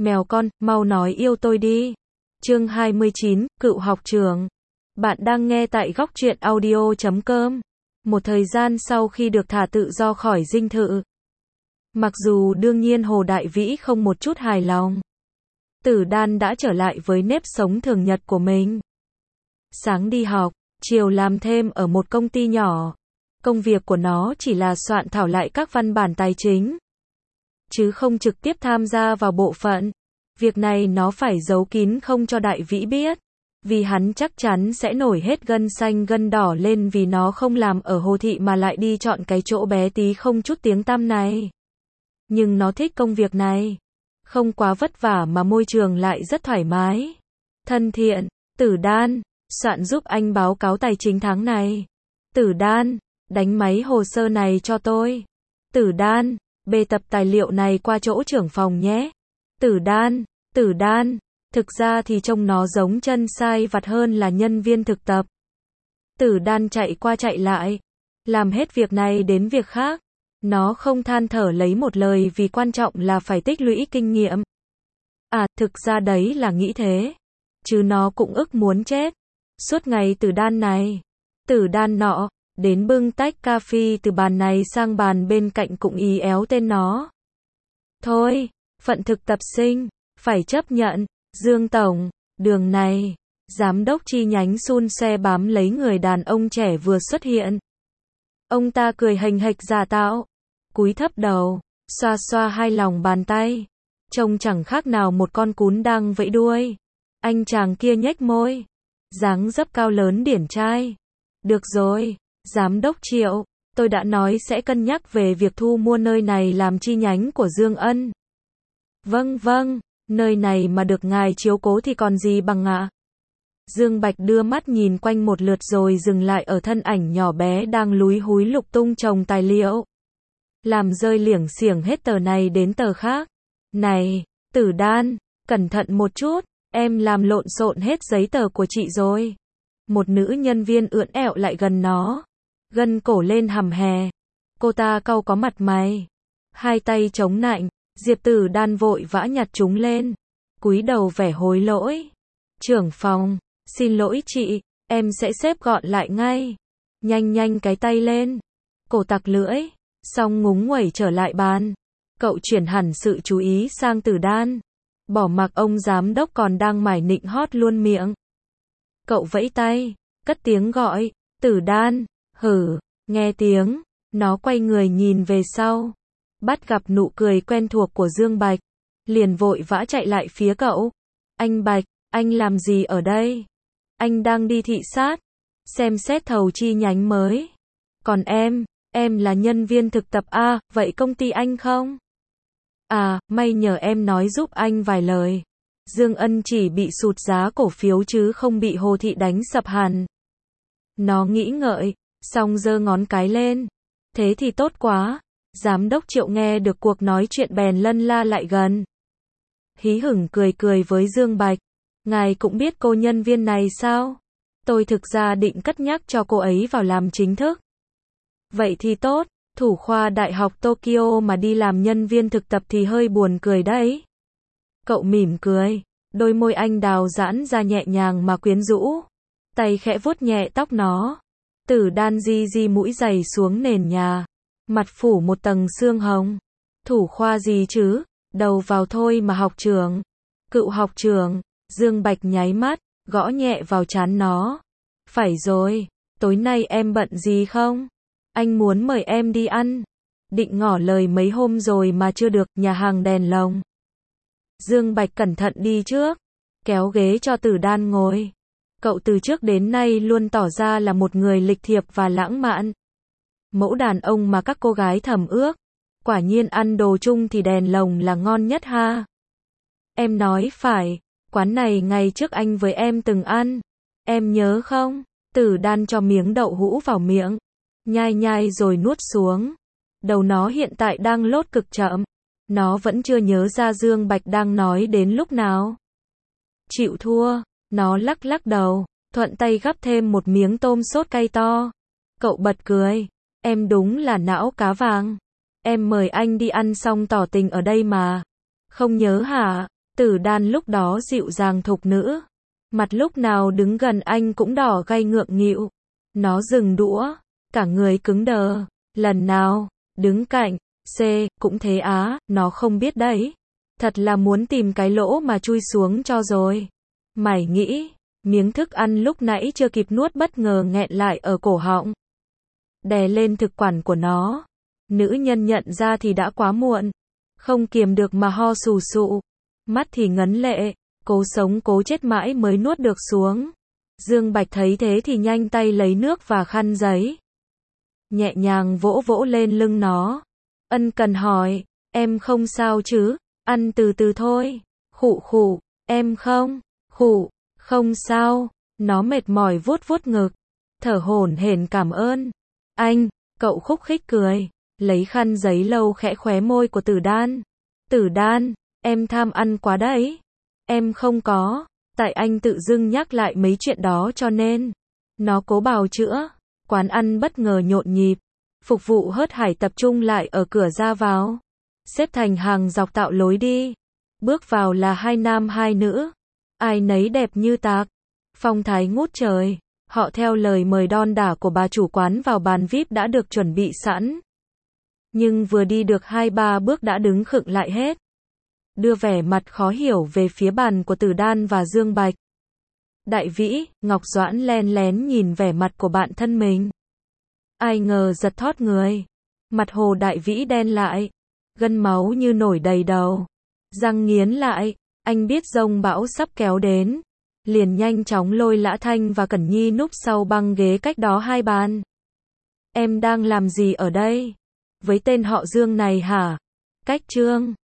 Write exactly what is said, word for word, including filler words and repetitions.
Mèo con, mau nói yêu tôi đi. Chương hai mươi chín, Cựu học trưởng. Bạn đang nghe tại góc truyện audio chấm com. Một thời gian sau khi được thả tự do khỏi dinh thự. Mặc dù đương nhiên Hồ Đại Vĩ không một chút hài lòng. Tử Đan đã trở lại với nếp sống thường nhật của mình. Sáng đi học, chiều làm thêm ở một công ty nhỏ. Công việc của nó chỉ là soạn thảo lại các văn bản tài chính, chứ không trực tiếp tham gia vào bộ phận. Việc này nó phải giấu kín không cho Đại Vĩ biết, vì hắn chắc chắn sẽ nổi hết gân xanh gân đỏ lên vì nó không làm ở Hồ Thị mà lại đi chọn cái chỗ bé tí không chút tiếng tăm này. Nhưng nó thích công việc này, không quá vất vả mà môi trường lại rất thoải mái. Thân thiện, Tử Đan, soạn giúp anh báo cáo tài chính tháng này. Tử Đan, đánh máy hồ sơ này cho tôi. Tử Đan, bê tập tài liệu này qua chỗ trưởng phòng nhé. Tử Đan, Tử Đan, thực ra thì trông nó giống chân sai vặt hơn là nhân viên thực tập. Tử Đan chạy qua chạy lại, làm hết việc này đến việc khác. Nó không than thở lấy một lời vì quan trọng là phải tích lũy kinh nghiệm. À, thực ra đấy là nghĩ thế. Chứ nó cũng ức muốn chết. Suốt ngày Tử Đan này, Tử Đan nọ, đến bưng tách cà phê từ bàn này sang bàn bên cạnh cũng ý éo tên nó. Thôi, phận thực tập sinh, phải chấp nhận. Dương Tổng, đường này, giám đốc chi nhánh xun xoe bám lấy người đàn ông trẻ vừa xuất hiện. Ông ta cười hềnh hệch giả tạo, cúi thấp đầu, xoa xoa hai lòng bàn tay, trông chẳng khác nào một con cún đang vẫy đuôi. Anh chàng kia nhếch môi, dáng dấp cao lớn điển trai. Được rồi, giám đốc Triệu, tôi đã nói sẽ cân nhắc về việc thu mua nơi này làm chi nhánh của Dương Ân. Vâng vâng, nơi này mà được ngài chiếu cố thì còn gì bằng ạ. Dương Bạch đưa mắt nhìn quanh một lượt rồi dừng lại ở thân ảnh nhỏ bé đang lúi húi lục tung chồng tài liệu, làm rơi liểng xiểng hết tờ này đến tờ khác. Này, Tử Đan, cẩn thận một chút, em làm lộn xộn hết giấy tờ của chị rồi. Một nữ nhân viên ưỡn ẹo lại gần nó, gân cổ lên hầm hè. Cô ta cau có mặt mày, hai tay chống nạnh. Diệp Tử Đan vội vã nhặt chúng lên, cúi đầu vẻ hối lỗi. Trưởng phòng, xin lỗi chị, em sẽ xếp gọn lại ngay. Nhanh nhanh cái tay lên. Cổ tặc lưỡi, xong ngúng nguẩy trở lại bàn. Cậu chuyển hẳn sự chú ý sang Tử Đan, bỏ mặc ông giám đốc còn đang mải nịnh hót luôn miệng. Cậu vẫy tay, cất tiếng gọi, Tử Đan, hử, nghe tiếng, nó quay người nhìn về sau, bắt gặp nụ cười quen thuộc của Dương Bạch, liền vội vã chạy lại phía cậu. Anh Bạch, anh làm gì ở đây? Anh đang đi thị sát, xem xét thầu chi nhánh mới. Còn em, em là nhân viên thực tập à, vậy công ty anh không? À, may nhờ em nói giúp anh vài lời. Dương Ân chỉ bị sụt giá cổ phiếu chứ không bị Hồ Thị đánh sập hẳn. Nó nghĩ ngợi, xong giơ ngón cái lên. Thế thì tốt quá. Giám đốc Triệu nghe được cuộc nói chuyện bèn lân la lại gần. Hí hửng cười cười với Dương Bạch. Ngài cũng biết cô nhân viên này sao? Tôi thực ra định cất nhắc cho cô ấy vào làm chính thức. Vậy thì tốt, thủ khoa Đại học Tokyo mà đi làm nhân viên thực tập thì hơi buồn cười đấy. Cậu mỉm cười, đôi môi anh đào giãn ra nhẹ nhàng mà quyến rũ. Tay khẽ vuốt nhẹ tóc nó. Tử Đan di di mũi giày xuống nền nhà. Mặt phủ một tầng sương hồng. Thủ khoa gì chứ, đầu vào thôi mà học trưởng. Cựu học trưởng, Dương Bạch nháy mắt, gõ nhẹ vào trán nó. Phải rồi, tối nay em bận gì không? Anh muốn mời em đi ăn. Định ngỏ lời mấy hôm rồi mà chưa được, nhà hàng đèn lồng. Dương Bạch cẩn thận đi trước, kéo ghế cho Tử Đan ngồi. Cậu từ trước đến nay luôn tỏ ra là một người lịch thiệp và lãng mạn. Mẫu đàn ông mà các cô gái thầm ước. Quả nhiên ăn đồ chung thì đèn lồng là ngon nhất ha. Em nói phải, quán này ngày trước anh với em từng ăn. Em nhớ không? Tử Đan cho miếng đậu hũ vào miệng, nhai nhai rồi nuốt xuống. Đầu nó hiện tại đang lốt cực chậm. Nó vẫn chưa nhớ ra Dương Bạch đang nói đến lúc nào. Chịu thua, nó lắc lắc đầu, thuận tay gắp thêm một miếng tôm sốt cay to. Cậu bật cười. Em đúng là não cá vàng. Em mời anh đi ăn xong tỏ tình ở đây mà. Không nhớ hả? Tử Đan lúc đó dịu dàng thục nữ. Mặt lúc nào đứng gần anh cũng đỏ gay ngượng nghịu. Nó dừng đũa, cả người cứng đờ. Lần nào, đứng cạnh, C, cũng thế á, nó không biết đấy. Thật là muốn tìm cái lỗ mà chui xuống cho rồi. Mày nghĩ, miếng thức ăn lúc nãy chưa kịp nuốt bất ngờ nghẹn lại ở cổ họng. Đè lên thực quản của nó. Nữ nhân nhận ra thì đã quá muộn. Không kiềm được mà ho sù sụ. Mắt thì ngấn lệ, cố sống cố chết mãi mới nuốt được xuống. Dương Bạch thấy thế thì nhanh tay lấy nước và khăn giấy. Nhẹ nhàng vỗ vỗ lên lưng nó. Ân cần hỏi, em không sao chứ, ăn từ từ thôi. Khụ khụ, em không, khụ, không sao. Nó mệt mỏi vuốt vuốt ngực, thở hổn hển cảm ơn. Anh, cậu khúc khích cười, lấy khăn giấy lau khẽ khóe môi của Tử Đan. Tử Đan, em tham ăn quá đấy. Em không có, tại anh tự dưng nhắc lại mấy chuyện đó cho nên. Nó cố bào chữa. Quán ăn bất ngờ nhộn nhịp. Phục vụ hớt hải tập trung lại ở cửa ra vào. Xếp thành hàng dọc tạo lối đi. Bước vào là hai nam hai nữ. Ai nấy đẹp như tạc. Phong thái ngút trời. Họ theo lời mời đon đả của bà chủ quán vào bàn vi ai pi đã được chuẩn bị sẵn. Nhưng vừa đi được hai ba bước đã đứng khựng lại hết. Đưa vẻ mặt khó hiểu về phía bàn của Tử Đan và Dương Bạch. Đại Vĩ, Ngọc Doãn len lén nhìn vẻ mặt của bạn thân mình. Ai ngờ giật thót người. Mặt Hồ Đại Vĩ đen lại. Gân máu như nổi đầy đầu. Răng nghiến lại. Anh biết giông bão sắp kéo đến. Liền nhanh chóng lôi Lã Thanh và Cẩn Nhi núp sau băng ghế cách đó hai bàn. Em đang làm gì ở đây? Với tên họ Dương này hả? Cách Trương.